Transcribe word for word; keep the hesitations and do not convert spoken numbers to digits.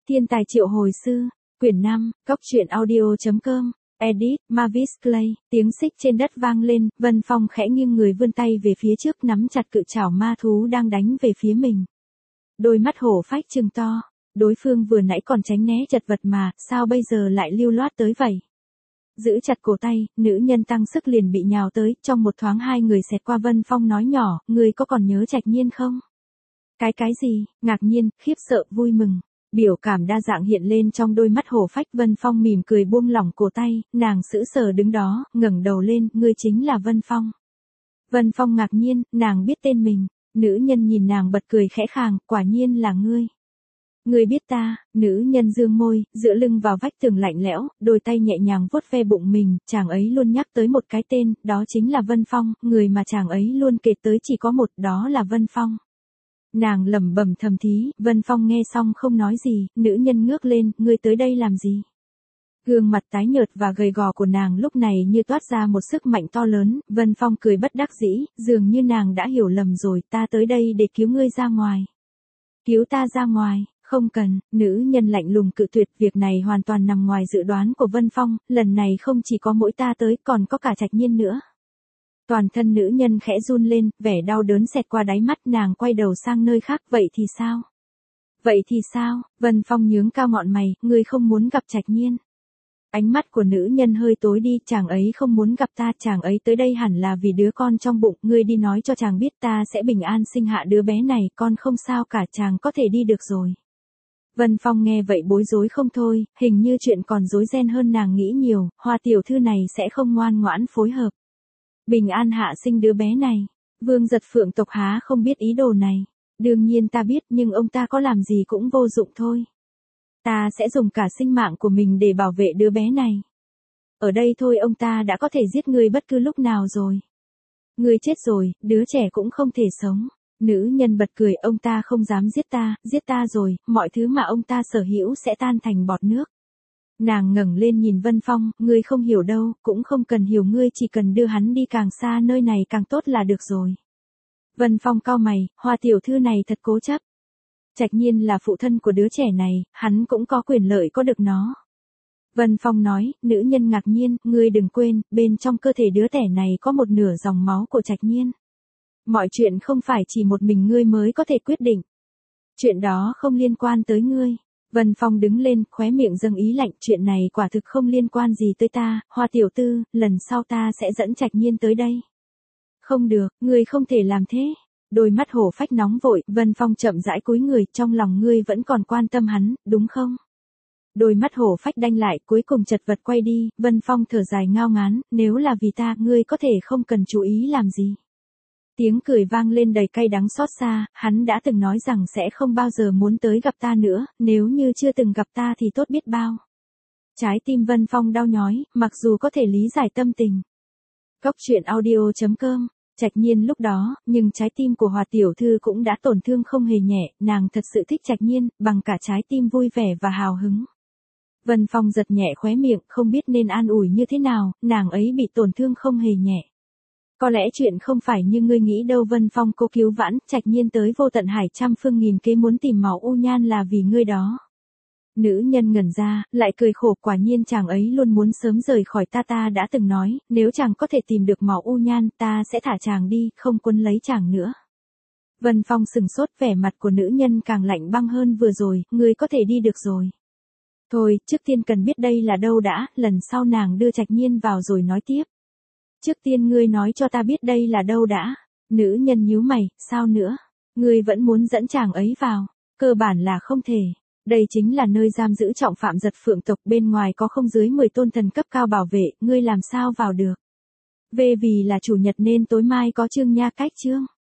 Thiên tài triệu hồi sư, quyển năm, góc truyện audio chấm com, edit, Mavis Clay, tiếng xích trên đất vang lên, Vân Phong khẽ nghiêng người vươn tay về phía trước nắm chặt cự trảo ma thú đang đánh về phía mình. Đôi mắt hổ phách trừng to, đối phương vừa nãy còn tránh né chật vật mà, sao bây giờ lại lưu loát tới vậy? Giữ chặt cổ tay, nữ nhân tăng sức liền bị nhào tới, trong một thoáng hai người xẹt qua. Vân Phong nói nhỏ, người có còn nhớ Trạch Nhiên không? Cái cái gì? Ngạc nhiên, khiếp sợ, vui mừng. Biểu cảm đa dạng hiện lên trong đôi mắt hổ phách. Vân Phong mỉm cười buông lỏng cổ tay, nàng sững sờ đứng đó, ngẩng đầu lên, ngươi chính là Vân Phong. Vân Phong ngạc nhiên, nàng biết tên mình. Nữ nhân nhìn nàng bật cười khẽ khàng, quả nhiên là ngươi. Ngươi biết ta, nữ nhân dương môi, dựa lưng vào vách tường lạnh lẽo, đôi tay nhẹ nhàng vuốt ve bụng mình, chàng ấy luôn nhắc tới một cái tên, đó chính là Vân Phong, người mà chàng ấy luôn kể tới chỉ có một, đó là Vân Phong. Nàng lẩm bẩm thầm thí, Vân Phong nghe xong không nói gì, nữ nhân ngước lên, ngươi tới đây làm gì? Gương mặt tái nhợt và gầy gò của nàng lúc này như toát ra một sức mạnh to lớn, Vân Phong cười bất đắc dĩ, dường như nàng đã hiểu lầm rồi, ta tới đây để cứu ngươi ra ngoài. Cứu ta ra ngoài? Không cần, nữ nhân lạnh lùng cự tuyệt, việc này hoàn toàn nằm ngoài dự đoán của Vân Phong, lần này không chỉ có mỗi ta tới còn có cả Trạch Nhiên nữa. Toàn thân nữ nhân khẽ run lên, vẻ đau đớn xẹt qua đáy mắt, nàng quay đầu sang nơi khác, vậy thì sao? Vậy thì sao? Vân Phong nhướng cao ngọn mày, ngươi không muốn gặp Trạch Nhiên. Ánh mắt của nữ nhân hơi tối đi, chàng ấy không muốn gặp ta, chàng ấy tới đây hẳn là vì đứa con trong bụng, ngươi đi nói cho chàng biết ta sẽ bình an sinh hạ đứa bé này, con không sao cả, chàng có thể đi được rồi. Vân Phong nghe vậy bối rối không thôi, hình như chuyện còn rối ren hơn nàng nghĩ nhiều, Hoa tiểu thư này sẽ không ngoan ngoãn phối hợp. Bình an hạ sinh đứa bé này, Vương Giật Phượng tộc há không biết ý đồ này. Đương nhiên ta biết, nhưng ông ta có làm gì cũng vô dụng thôi. Ta sẽ dùng cả sinh mạng của mình để bảo vệ đứa bé này. Ở đây thôi ông ta đã có thể giết ngươi bất cứ lúc nào rồi. Ngươi chết rồi, đứa trẻ cũng không thể sống. Nữ nhân bật cười, ông ta không dám giết ta, giết ta rồi, mọi thứ mà ông ta sở hữu sẽ tan thành bọt nước. Nàng ngẩng lên nhìn Vân Phong, ngươi không hiểu đâu, cũng không cần hiểu, ngươi chỉ cần đưa hắn đi càng xa nơi này càng tốt là được rồi. Vân Phong cau mày, Hoa tiểu thư này thật cố chấp. Trạch Nhiên là phụ thân của đứa trẻ này, hắn cũng có quyền lợi có được nó. Vân Phong nói, nữ nhân ngạc nhiên, ngươi đừng quên, bên trong cơ thể đứa trẻ này có một nửa dòng máu của Trạch Nhiên. Mọi chuyện không phải chỉ một mình ngươi mới có thể quyết định. Chuyện đó không liên quan tới ngươi. Vân Phong đứng lên, khóe miệng dâng ý lạnh, chuyện này quả thực không liên quan gì tới ta, Hoa tiểu tư, lần sau ta sẽ dẫn Trạch Nhiên tới đây. Không được, ngươi không thể làm thế. Đôi mắt hổ phách nóng vội, Vân Phong chậm rãi cúi người, trong lòng ngươi vẫn còn quan tâm hắn, đúng không? Đôi mắt hổ phách đanh lại, cuối cùng chật vật quay đi, Vân Phong thở dài ngao ngán, nếu là vì ta, ngươi có thể không cần chú ý làm gì. Tiếng cười vang lên đầy cay đắng xót xa, hắn đã từng nói rằng sẽ không bao giờ muốn tới gặp ta nữa, nếu như chưa từng gặp ta thì tốt biết bao. Trái tim Vân Phong đau nhói, mặc dù có thể lý giải tâm tình. Góc truyện audio chấm com, Trạch Nhiên lúc đó, nhưng trái tim của Hoa tiểu thư cũng đã tổn thương không hề nhẹ, nàng thật sự thích Trạch Nhiên, bằng cả trái tim vui vẻ và hào hứng. Vân Phong giật nhẹ khóe miệng, không biết nên an ủi như thế nào, nàng ấy bị tổn thương không hề nhẹ. Có lẽ chuyện không phải như ngươi nghĩ đâu. Vân Phong cố cứu vãn, Trạch Nhiên tới vô tận hải trăm phương nghìn kế muốn tìm máu u nhan là vì ngươi đó. Nữ nhân ngẩn ra, lại cười khổ, quả nhiên chàng ấy luôn muốn sớm rời khỏi ta, ta đã từng nói, nếu chàng có thể tìm được máu u nhan, ta sẽ thả chàng đi, không quấn lấy chàng nữa. Vân Phong sừng sốt, vẻ mặt của nữ nhân càng lạnh băng hơn vừa rồi, ngươi có thể đi được rồi. Thôi, trước tiên cần biết đây là đâu đã, lần sau nàng đưa Trạch Nhiên vào rồi nói tiếp. Trước tiên ngươi nói cho ta biết đây là đâu đã. Nữ nhân nhíu mày, sao nữa? Ngươi vẫn muốn dẫn chàng ấy vào. Cơ bản là không thể. Đây chính là nơi giam giữ trọng phạm Giật Phượng tộc, bên ngoài có không dưới mười tôn thần cấp cao bảo vệ, ngươi làm sao vào được? Về vì là chủ nhật nên tối mai có chương nha cách chương.